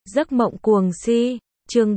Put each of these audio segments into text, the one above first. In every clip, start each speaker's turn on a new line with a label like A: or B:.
A: Giấc mộng cuồng si, chương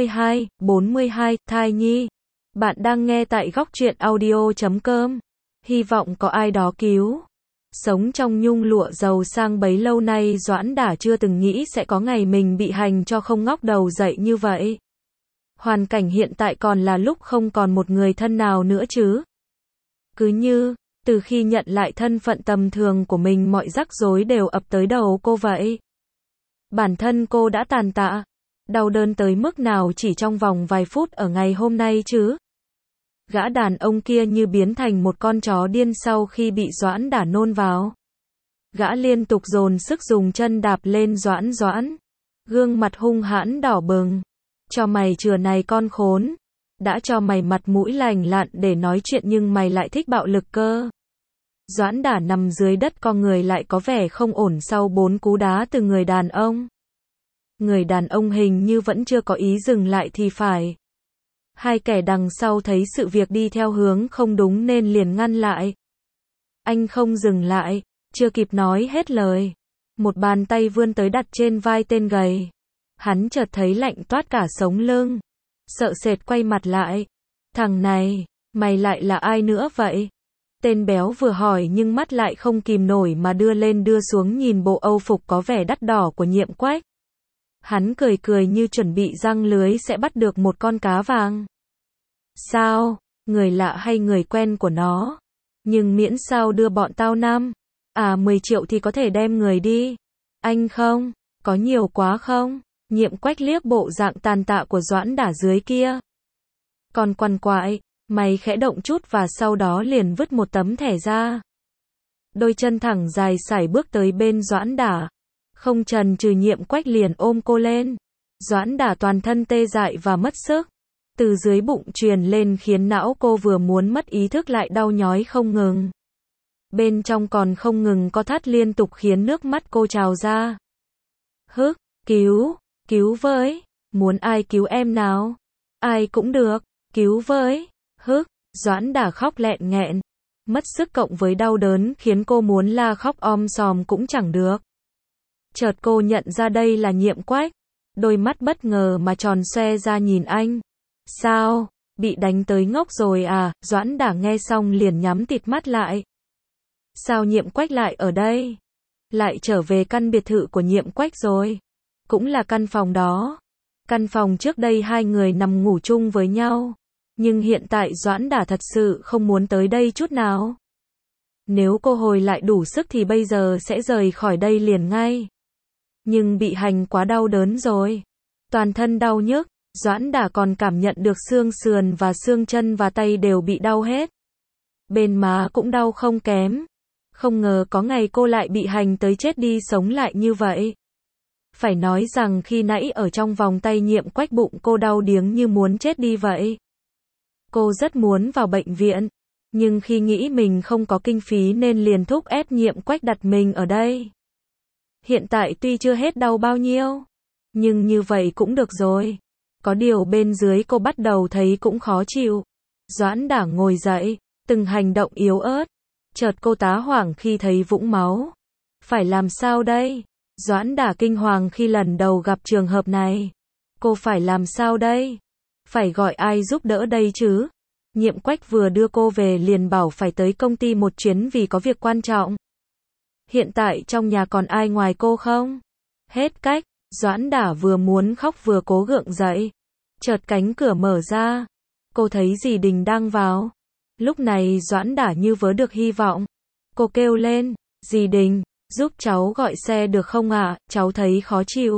A: 42, thai nhi. Bạn đang nghe tại góc truyện audio.com. Hy vọng có ai đó cứu. Sống trong nhung lụa giàu sang bấy lâu nay, Doãn Đả chưa từng nghĩ sẽ có ngày mình bị hành cho không ngóc đầu dậy như vậy. Hoàn cảnh hiện tại còn là lúc không còn một người thân nào nữa chứ. Cứ như, từ khi nhận lại thân phận tầm thường của mình, mọi rắc rối đều ập tới đầu cô vậy. Bản thân cô đã tàn tạ, đau đớn tới mức nào chỉ trong vòng vài phút ở ngày hôm nay chứ. Gã đàn ông kia như biến thành một con chó điên sau khi bị Doãn Đả nôn vào. Gã liên tục dồn sức dùng chân đạp lên Doãn. Gương mặt hung hãn đỏ bừng. Cho mày chừa này con khốn. Đã cho mày mặt mũi lành lặn để nói chuyện nhưng mày lại thích bạo lực cơ. Doãn Đả nằm dưới đất, con người lại có vẻ không ổn sau 4 cú đá từ người đàn ông. Người đàn ông hình như vẫn chưa có ý dừng lại thì phải. Hai kẻ đằng sau thấy sự việc đi theo hướng không đúng nên liền ngăn lại. Anh không dừng lại, chưa kịp nói hết lời. Một bàn tay vươn tới đặt trên vai tên gầy. Hắn chợt thấy lạnh toát cả sống lưng. Sợ sệt quay mặt lại. Thằng này, mày lại là ai nữa vậy? Tên béo vừa hỏi nhưng mắt lại không kìm nổi mà đưa lên đưa xuống nhìn bộ âu phục có vẻ đắt đỏ của Nhiệm Quách. Hắn cười cười như chuẩn bị giăng lưới sẽ bắt được một con cá vàng. Sao? Người lạ hay người quen của nó? Nhưng miễn sao đưa bọn tao 10 triệu thì có thể đem người đi. Anh không? Có nhiều quá không? Nhiệm Quách liếc bộ dạng tàn tạ của Doãn Đả dưới kia. Còn quằn quại, mày khẽ động chút và sau đó liền vứt một tấm thẻ ra. Đôi chân thẳng dài sải bước tới bên Doãn Đả. Không chần chừ Nhiệm Quách liền ôm cô lên. Doãn Đả toàn thân tê dại và mất sức. Từ dưới bụng truyền lên khiến não cô vừa muốn mất ý thức lại đau nhói không ngừng. Bên trong còn không ngừng co thắt liên tục khiến nước mắt cô trào ra. Hức, cứu với, muốn ai cứu em nào? Ai cũng được, cứu với, hức, Doãn Đả khóc lẹn nghẹn. Mất sức cộng với đau đớn khiến cô muốn la khóc om sòm cũng chẳng được. Chợt cô nhận ra đây là Nhiệm Quách. Đôi mắt bất ngờ mà tròn xoe ra nhìn anh. Sao? Bị đánh tới ngốc rồi à? Doãn Đả nghe xong liền nhắm tịt mắt lại. Sao Nhiệm Quách lại ở đây? Lại trở về căn biệt thự của Nhiệm Quách rồi. Cũng là căn phòng đó. Căn phòng trước đây hai người nằm ngủ chung với nhau. Nhưng hiện tại Doãn Đả thật sự không muốn tới đây chút nào. Nếu cô hồi lại đủ sức thì bây giờ sẽ rời khỏi đây liền ngay. Nhưng bị hành quá đau đớn rồi. Toàn thân đau nhức. Doãn Đả còn cảm nhận được xương sườn và xương chân và tay đều bị đau hết. Bên má cũng đau không kém. Không ngờ có ngày cô lại bị hành tới chết đi sống lại như vậy. Phải nói rằng khi nãy ở trong vòng tay Nhiệm Quách bụng cô đau điếng như muốn chết đi vậy. Cô rất muốn vào bệnh viện. Nhưng khi nghĩ mình không có kinh phí nên liền thúc ép Nhiệm Quách đặt mình ở đây. Hiện tại tuy chưa hết đau bao nhiêu. Nhưng như vậy cũng được rồi. Có điều bên dưới cô bắt đầu thấy cũng khó chịu. Doãn Đả ngồi dậy, từng hành động yếu ớt. Chợt cô tá hoảng khi thấy vũng máu. Phải làm sao đây? Doãn Đả kinh hoàng khi lần đầu gặp trường hợp này. Cô phải làm sao đây? Phải gọi ai giúp đỡ đây chứ? Nhiệm Quách vừa đưa cô về liền bảo phải tới công ty một chuyến vì có việc quan trọng. Hiện tại trong nhà còn ai ngoài cô không? Hết cách. Doãn Đả vừa muốn khóc vừa cố gượng dậy. Chợt cánh cửa mở ra. Cô thấy dì Đình đang vào. Lúc này Doãn Đả như vớ được hy vọng. Cô kêu lên, dì Đình, giúp cháu gọi xe được không ạ? Cháu thấy khó chịu.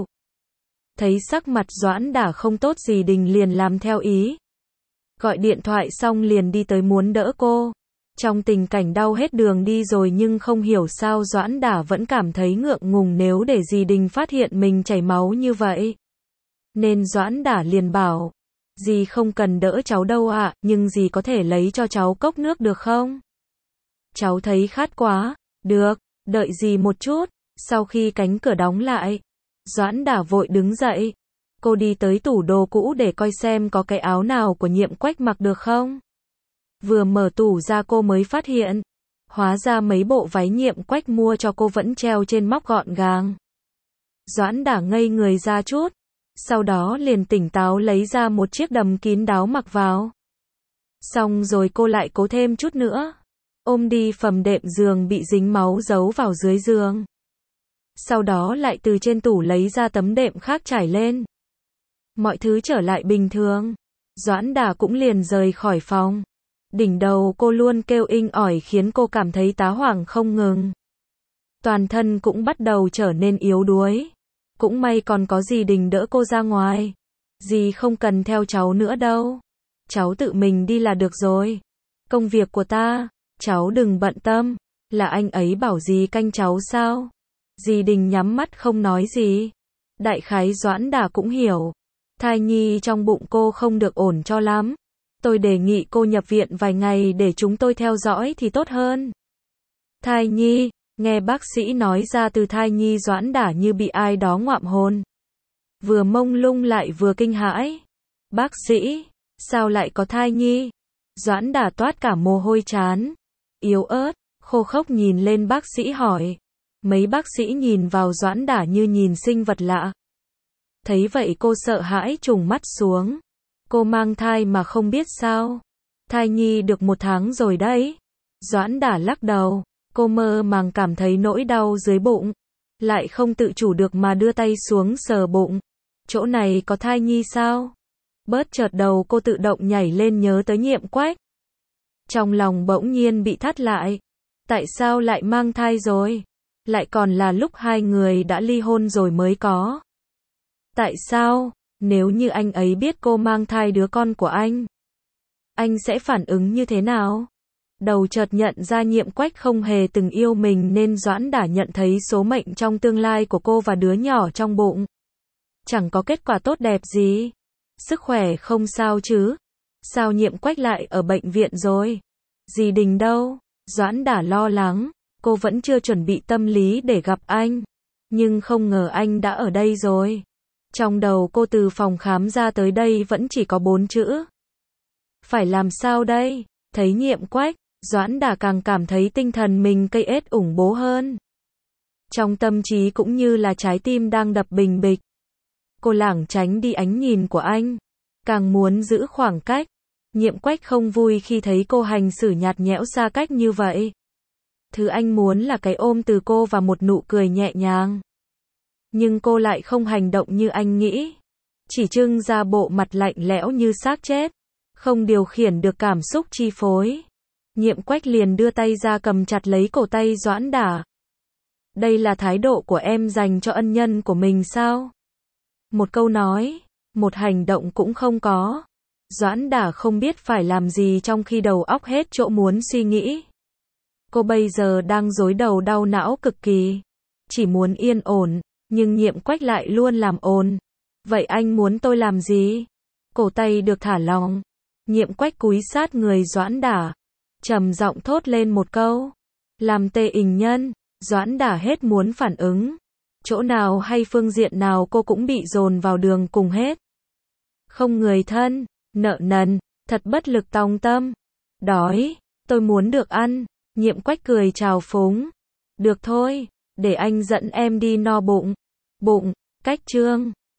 A: Thấy sắc mặt Doãn Đả không tốt, dì Đình liền làm theo ý. Gọi điện thoại xong liền đi tới muốn đỡ cô. Trong tình cảnh đau hết đường đi rồi nhưng không hiểu sao Doãn Đả vẫn cảm thấy ngượng ngùng nếu để dì Đình phát hiện mình chảy máu như vậy. Nên Doãn Đả liền bảo, dì không cần đỡ cháu đâu ạ, nhưng dì có thể lấy cho cháu cốc nước được không? Cháu thấy khát quá. Được, đợi dì một chút. Sau khi cánh cửa đóng lại, Doãn Đả vội đứng dậy. Cô đi tới tủ đồ cũ để coi xem có cái áo nào của Nhiệm Quách mặc được không. Vừa mở tủ ra cô mới phát hiện. Hóa ra mấy bộ váy Nhiệm Quách mua cho cô vẫn treo trên móc gọn gàng. Doãn Đả ngây người ra chút, sau đó liền tỉnh táo lấy ra một chiếc đầm kín đáo mặc vào. Xong rồi cô lại cố thêm chút nữa, ôm đi phẩm đệm giường bị dính máu giấu vào dưới giường. Sau đó lại từ trên tủ lấy ra tấm đệm khác trải lên. Mọi thứ trở lại bình thường. Doãn Đả cũng liền rời khỏi phòng. Đỉnh đầu cô luôn kêu inh ỏi khiến cô cảm thấy tá hoảng không ngừng. Toàn thân cũng bắt đầu trở nên yếu đuối. Cũng may còn có dì Đình đỡ cô ra ngoài. Dì không cần theo cháu nữa đâu. Cháu tự mình đi là được rồi. Công việc của ta, cháu đừng bận tâm. Là anh ấy bảo dì canh cháu sao? Dì Đình nhắm mắt không nói gì. Đại khái Doãn Đả cũng hiểu. Thai nhi trong bụng cô không được ổn cho lắm. Tôi đề nghị cô nhập viện vài ngày để chúng tôi theo dõi thì tốt hơn. Thai nhi, nghe bác sĩ nói ra từ thai nhi Doãn Đả như bị ai đó ngoạm hồn. Vừa mông lung lại vừa kinh hãi. Bác sĩ, sao lại có thai nhi? Doãn Đả toát cả mồ hôi trán. Yếu ớt, khô khốc nhìn lên bác sĩ hỏi. Mấy bác sĩ nhìn vào Doãn Đả như nhìn sinh vật lạ. Thấy vậy cô sợ hãi trùng mắt xuống. Cô mang thai mà không biết sao. Thai nhi được 1 tháng rồi đấy. Doãn Đả lắc đầu. Cô mơ màng cảm thấy nỗi đau dưới bụng. Lại không tự chủ được mà đưa tay xuống sờ bụng. Chỗ này có thai nhi sao? Bớt chợt đầu cô tự động nhảy lên nhớ tới Nhiệm Quách. Trong lòng bỗng nhiên bị thắt lại. Tại sao lại mang thai rồi? Lại còn là lúc hai người đã ly hôn rồi mới có. Tại sao? Nếu như anh ấy biết cô mang thai đứa con của anh sẽ phản ứng như thế nào? Đầu chợt nhận ra Nhiệm Quách không hề từng yêu mình nên Doãn Đả nhận thấy số mệnh trong tương lai của cô và đứa nhỏ trong bụng. Chẳng có kết quả tốt đẹp gì. Sức khỏe không sao chứ? Sao Nhiệm Quách lại ở bệnh viện rồi? Dì Đình đâu? Doãn Đả lo lắng. Cô vẫn chưa chuẩn bị tâm lý để gặp anh. Nhưng không ngờ anh đã ở đây rồi. Trong đầu cô từ phòng khám ra tới đây vẫn chỉ có 4 chữ. Phải làm sao đây? Thấy Nhiệm Quách, Doãn Đả càng cảm thấy tinh thần mình cây ết ủng bố hơn. Trong tâm trí cũng như là trái tim đang đập bình bịch. Cô lảng tránh đi ánh nhìn của anh. Càng muốn giữ khoảng cách. Nhiệm Quách không vui khi thấy cô hành xử nhạt nhẽo xa cách như vậy. Thứ anh muốn là cái ôm từ cô và một nụ cười nhẹ nhàng. Nhưng cô lại không hành động như anh nghĩ. Chỉ trưng ra bộ mặt lạnh lẽo như xác chết. Không điều khiển được cảm xúc chi phối. Nhiệm Quách liền đưa tay ra cầm chặt lấy cổ tay Doãn Đả. Đây là thái độ của em dành cho ân nhân của mình sao? Một câu nói, một hành động cũng không có. Doãn Đả không biết phải làm gì trong khi đầu óc hết chỗ muốn suy nghĩ. Cô bây giờ đang rối đầu đau não cực kỳ. Chỉ muốn yên ổn, nhưng Nhiệm Quách lại luôn làm ồn. Vậy anh muốn tôi làm gì? Cổ tay được thả lỏng. Nhiệm Quách cúi sát người Doãn Đả. Trầm giọng thốt lên một câu. Làm tê ình nhân. Doãn Đả hết muốn phản ứng. Chỗ nào hay phương diện nào cô cũng bị dồn vào đường cùng hết. Không người thân, nợ nần, thật bất lực tòng tâm. Đói, tôi muốn được ăn. Nhiệm Quách cười trào phúng. Được thôi, để anh dẫn em đi no bụng. Bụng, cách chương.